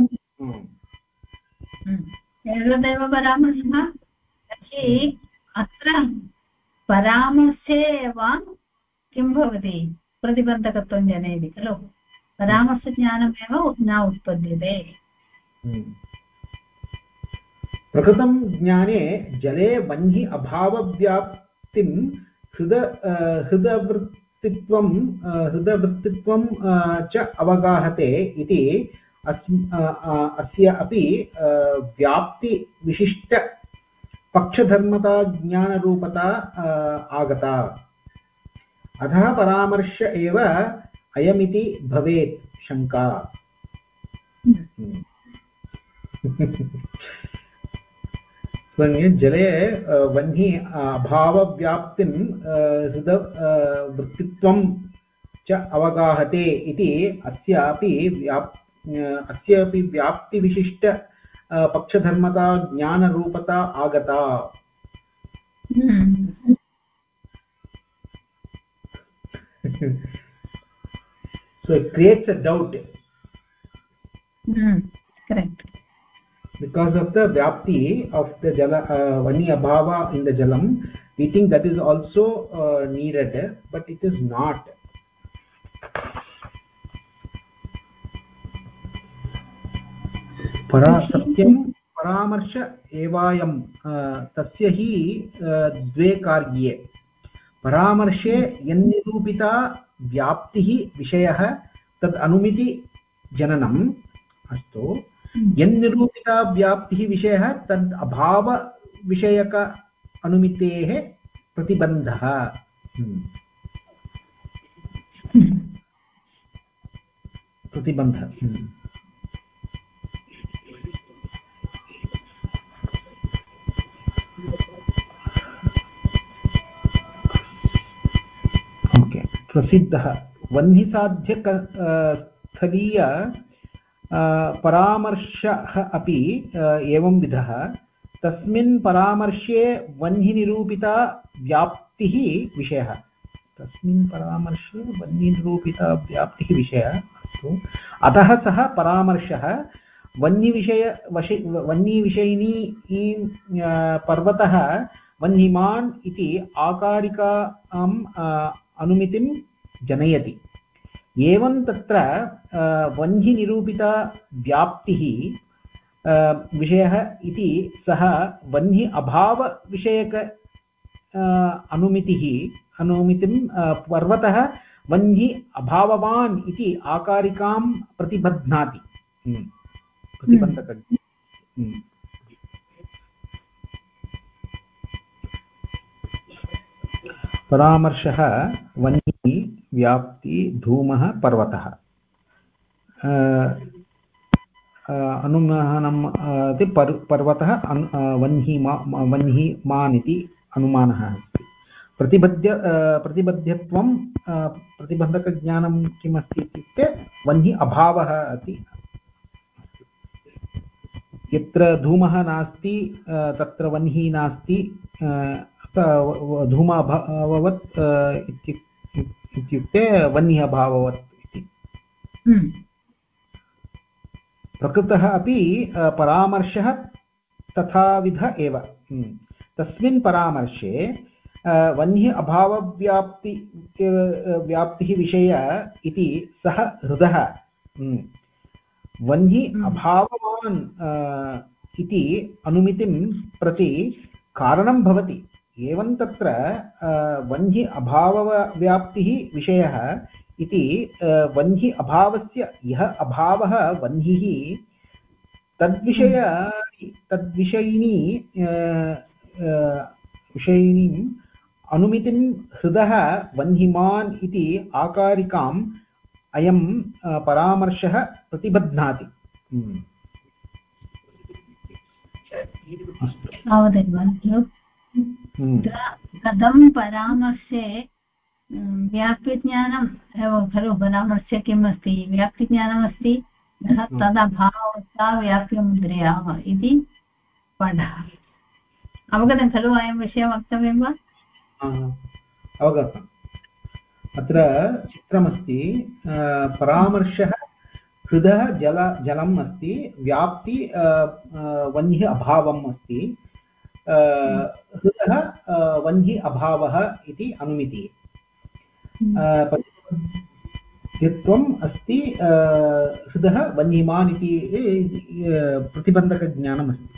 एतदेव परामर्शः तर्हि अत्र परामर्शे एव किं भवति प्रतिबन्धकत्वं जनयति खलु परामर्शज्ञानमेव न उत्पद्यते प्रकृतं ज्ञाने जले वह्नि अभावव्याप्तिं हृदवृत्तित्वं च अवगाहते इति अस्य अपि व्याप्तिविशिष्ट पक्षधर्मता ज्ञानरूपता आगता अतः परामर्श एव अयमिति भवेत् शङ्का जले वह्नि अभावव्याप्तिं हृदवृत्तित्वं च अवगाहते इति अस्यापि व्याप्तिविशिष्ट पक्षधर्मता ज्ञानरूपता आगता So it creates a doubt. Correct. Because of the vyapti of the jala, vani abhava in the jalam, we think that is also needed, but it is not. सत्यं परामर्श एवायं तस्य हि द्वे कार्ये परामर्शे यन्निरूपिता व्याप्तिः विषयः तद् अनुमिति जननम् अस्तु यन्निरूपिता व्याप्तिः विषयः तद् अभाव विषयक अनुमितेः प्रतिबन्धः प्रतिबन्धः प्रसिद्धः वह्निसाध्य स्थलीय परामर्शः अपि एवं विधः तस्मिन् परामर्शे वह्निनिरूपिता व्याप्तिः विषयः तस्मिन् परामर्शे वह्निनिरूपिता व्याप्तिः विषयः अस्तु अतः सः परामर्शः वह्निविषयिणी पर्वतः वह्निमान् इति आकारिकाम् अनुमितिं जनयति एवं तत्र वह्निनिरूपिता व्याप्तिः विषयः इति सः वह्नि अभावविषयक अनुमितिं पर्वतः वह्नि अभाववान् इति आकारिकां प्रतिबध्नाति प्रतिबन्धकं परामर्शः वह्नि व्याप्ति धूमः पर्वतः अनुमानं पर्वतः वह्निमान् इति अनुमानः अस्ति प्रतिबध्यत्वं प्रतिबन्धकज्ञानं किम् अस्ति इत्युक्ते वह्नि अभावः इति यत्र धूमः नास्ति तत्र वह्निः नास्ति धूमाभाववत् इत्युक्ते वह्निः अभाववत् इति प्रकृतः अपि परामर्शः तथाविध एव तस्मिन् परामर्शे वह्निः अभावव्याप्तिः विषय इति सः हृदः वह्निः अभाववान् इति अनुमितिं प्रति कारणं भवति एवं तत्र वह्नि अभावव्याप्तिः विषयः इति वह्नि अभावस्य यः अभावः वह्निः विषयिणीम् अनुमितिं हृदः वह्निमान् इति आकारिकाम् अयं परामर्शः प्रतिबध्नाति कथं परामर्शे व्याप्तिज्ञानम् एवं खलु परामर्शे किम् अस्ति व्याप्तिज्ञानमस्ति तदभावता व्याप्यमुद्रयाः इति पाठः अवगतं खलु अयं विषयं वक्तव्यं वा अवगतम् अत्र चित्रमस्ति परामर्शः हृदः जलम् अस्ति व्याप्ति वह्निः अभावम् अस्ति हृदः वह्निः अभावः इति अनुमितिः प्रतिबद्धत्वम् अस्ति हृदः वह्निमान् इति प्रतिबन्धकज्ञानम् अस्ति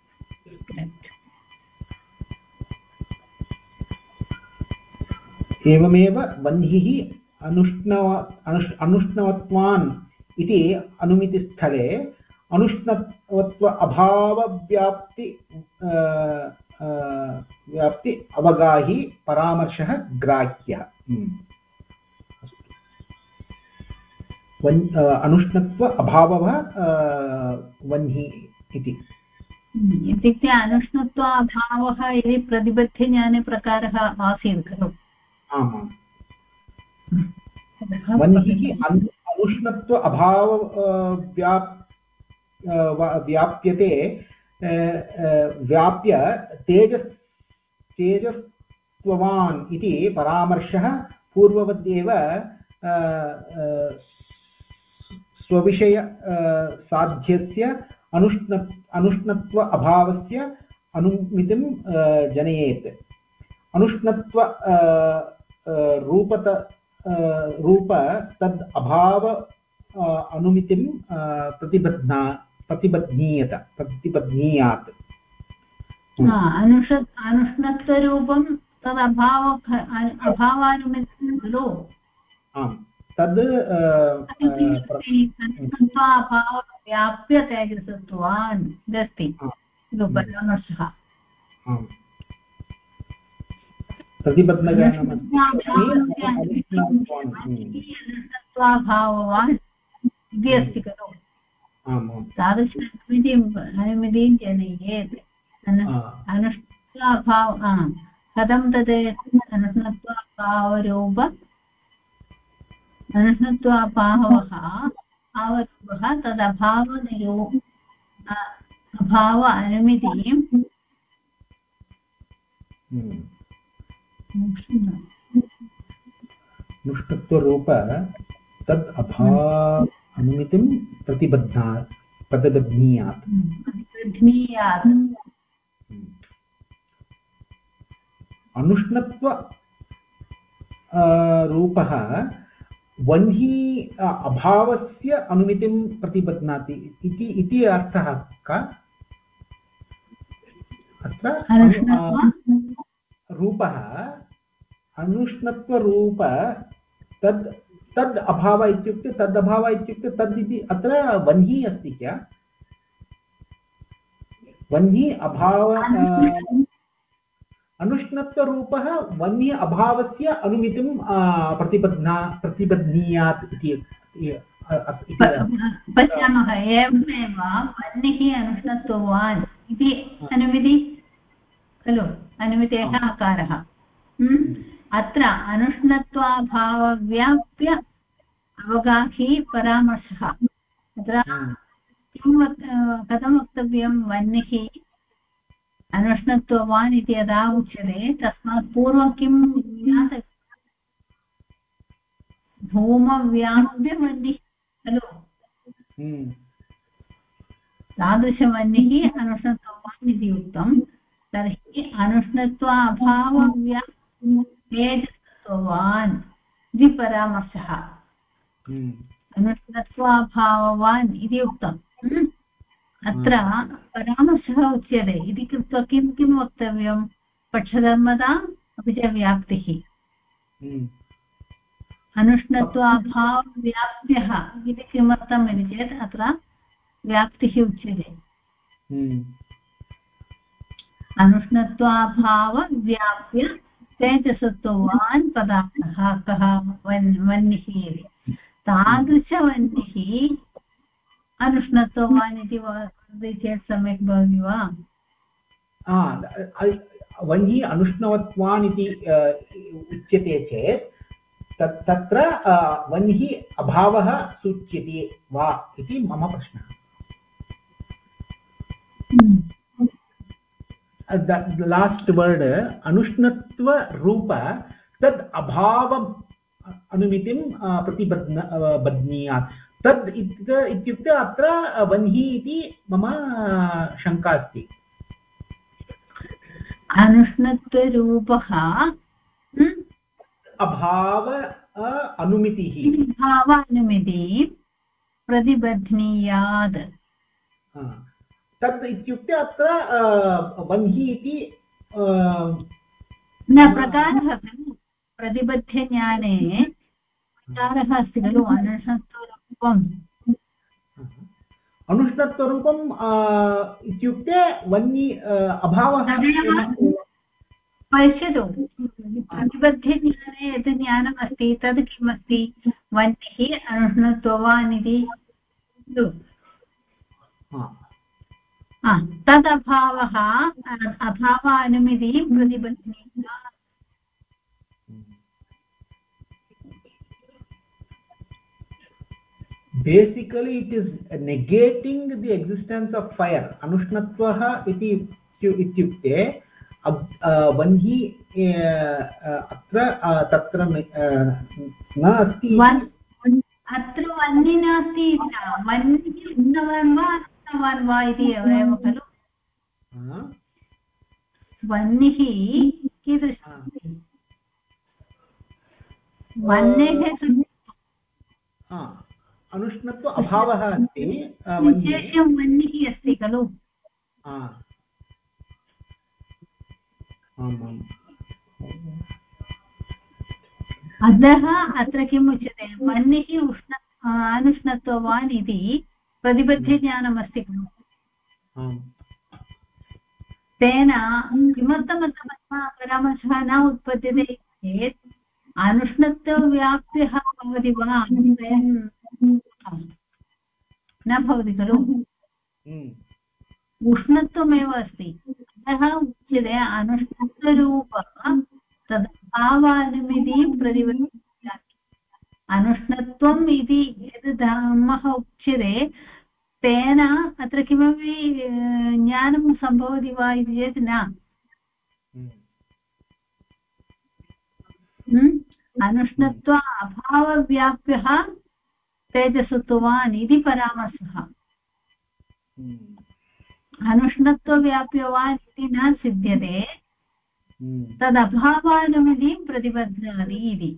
एवमेव वह्निः अनुष्णवत्वान् इति अनुमितिस्थले अनुष्णवत्व अभावव्याप्ति व्याप्ति अवगाही परामर्शः ग्राह्यः अनुष्णत्व अभावः वह्निः इति इत्युक्ते अनुष्णत्व अभावः इति प्रतिबद्धज्ञाने प्रकारः आसीत् खलु आमाम् वह्निः अनुष्णत्व अभाव व्याप्यते व्याप्य तेजस्त्ववान् इति परामर्शः पूर्ववद्येव स्वविषय साध्यस्य अनुष्णत्व अभावस्य अनुमितिं जनयेत् अनुष्णत्व रूप तद् अभाव अनुमितिं प्रतिबध्नीयात् अनुष्णत्वरूपं तद् अभावानुमितिं खलु आम् तद् अभावव्याप्य तेजसत्वान् इदस्ति परामर्शः अनुष्णत्वाभाववान् इति अस्ति खलु तादृशमितिं जनयेत् अनुष्णत्वाभाव कथं तद् अनुष्णत्वाभावः भावरूपः अभाव अनुमितिं अनुष्णत्वरूप तद् अभाव अनुमितिं प्रतिबध्नीयात् अनुष्णत्व रूपः वह्नि अभावस्य अनुमितिं प्रतिबध्नाति इति अर्थः का अत्र रूपः अनुष्णत्वरूप तद् अभाव इत्युक्ते तद् अभाव इत्युक्ते तद् इति अत्र वह्नि अस्ति क्या वह्नि अभाव अनुष्णत्वरूपः वह्नि अभावस्य अनुमितिं प्रतिबध्नीयात् इति पश्यामः एवमेव वह्निः अनुष्णत्ववान् इति अनुमिति खलु अनुमितेः आकारः अत्र अनुष्णत्वाभावव्याप्य अवगाही परामर्शः अत्र कथं वक्तव्यं वह्निः अनुष्णत्ववान् इति यदा उच्यते तस्मात् पूर्वं किं ज्ञातव्यं धूमव्याप्य वह्निः खलु तादृशवह्निः अनुष्णत्ववान् इति उक्तं तर्हि अनुष्णत्वाभावव्याप्तेजसत्ववान् इति परामर्शः अनुष्णत्वाभाववान् इति उक्तम् अत्र परामर्शः उच्यते इति कृत्वा किं वक्तव्यं पक्षधर्मता अपि च व्याप्तिः अनुष्णत्वाभावव्याप्यः इति किमर्थम् इति चेत् अत्र व्याप्तिः उच्यते अनुष्णत्वाभावव्याप्य तेजसत्ववान् पदार्थः कः वह्निः इति तादृशवह्निः अनुष्णत्ववान् इति वदति चेत् सम्यक् भवति वा वह्नि अनुष्णवत्वान् इति उच्यते चेत् तत्र वह्निः अभावः सूच्यते वा इति मम प्रश्नः the last word अनुष्णत्वरूप तद् अभावम् अनुमितिं प्रतिबध्नीयात् तद् इत्युक्ते अत्र वह्नि इति मम शङ्का अस्ति अनुष्णत्वरूपः अभाव अनुमितिः प्रतिबध्नीयात् तद् इत्युक्ते अत्र वह्नि इति न प्रकारः खलु प्रतिबद्धज्ञाने प्रकारः अस्ति खलु अनुष्णत्वरूपम् इत्युक्ते वह्नि अभावः पश्यतु प्रतिबद्धज्ञाने यत् ज्ञानम् अस्ति तद् किमस्ति वह्निः अनुष्णत्ववान् इति तदभावः अभावानुमितिः प्रतिबध्नीया basically it is negating the existence of fire अनुष्णत्वः इति इत्युक्ते वह्नि अत्र तत्र न अस्ति अत्र वह्नि नास्ति वह्निः उष्णवान् वा उष्णवान् वा इति एव खलु वह्निः कीदृशी वह्नेः अनुष्णत्व अभावः अस्ति विशेषं वह्निः अस्ति खलु अतः अत्र किम् उच्यते वह्निः अनुष्णत्ववान् इति प्रतिबद्धज्ञानमस्ति खलु तेन किमर्थमत्र परामर्शः न उत्पद्यते चेत् अनुष्णत्वव्याप्यः भवति वा न भवति खलु उष्णत्वमेव अस्ति अतः उच्यते अनुष्णत्वरूपः तद्भावानुमिति प्रतिबद्धः अनुष्णत्वम् इति यद् धर्मः उच्यते तेन अत्र किमपि ज्ञानं सम्भवति वा इति चेत् न अनुष्णत्व अभावव्याप्यः तेजसत्वान् इति परामर्शः अनुष्णत्वव्याप्यवान् इति न सिद्ध्यते तदभावानुमिति प्रतिबध्नाति इति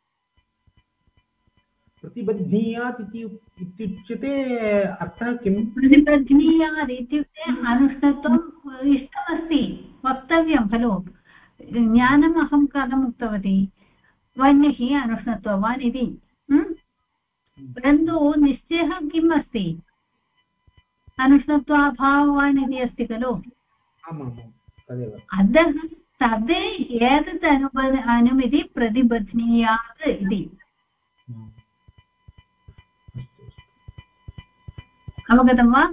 प्रतिबध्नीयात् इत्युच्यते अर्थः किं प्रतिबध्नीयात् इत्युक्ते अनुष्णत्वम् इष्टमस्ति वक्तव्यं खलु ज्ञानम् अहं कथम् उक्तवती वह्निः अनुष्णत्ववान् इति परन्तु निश्चयः किम् अस्ति अनुष्णत्वाभाववान् इति अस्ति खलु अतः तद् एतत् अनुमिति प्रतिबध्नीयात् इति अवगतं वा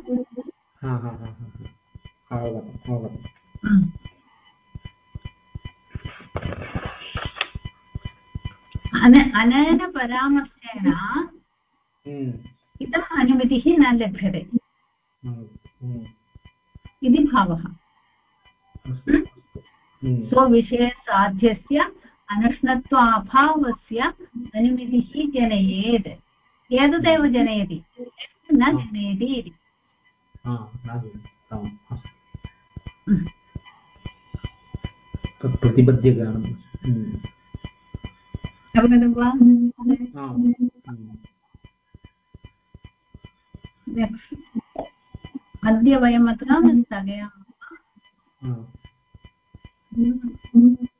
अनेन परामर्शेन इदम् अनुमतिः न लभ्यते इति भावः स्वविषयसाध्यस्य अनुष्णत्वाभावस्य अनुमतिः जनयेत् एतदेव जनयति न जनयति इति प्रतिबद्धज्ञानम् अवगतं वा अद्य वयम् अत्र स्थगयामः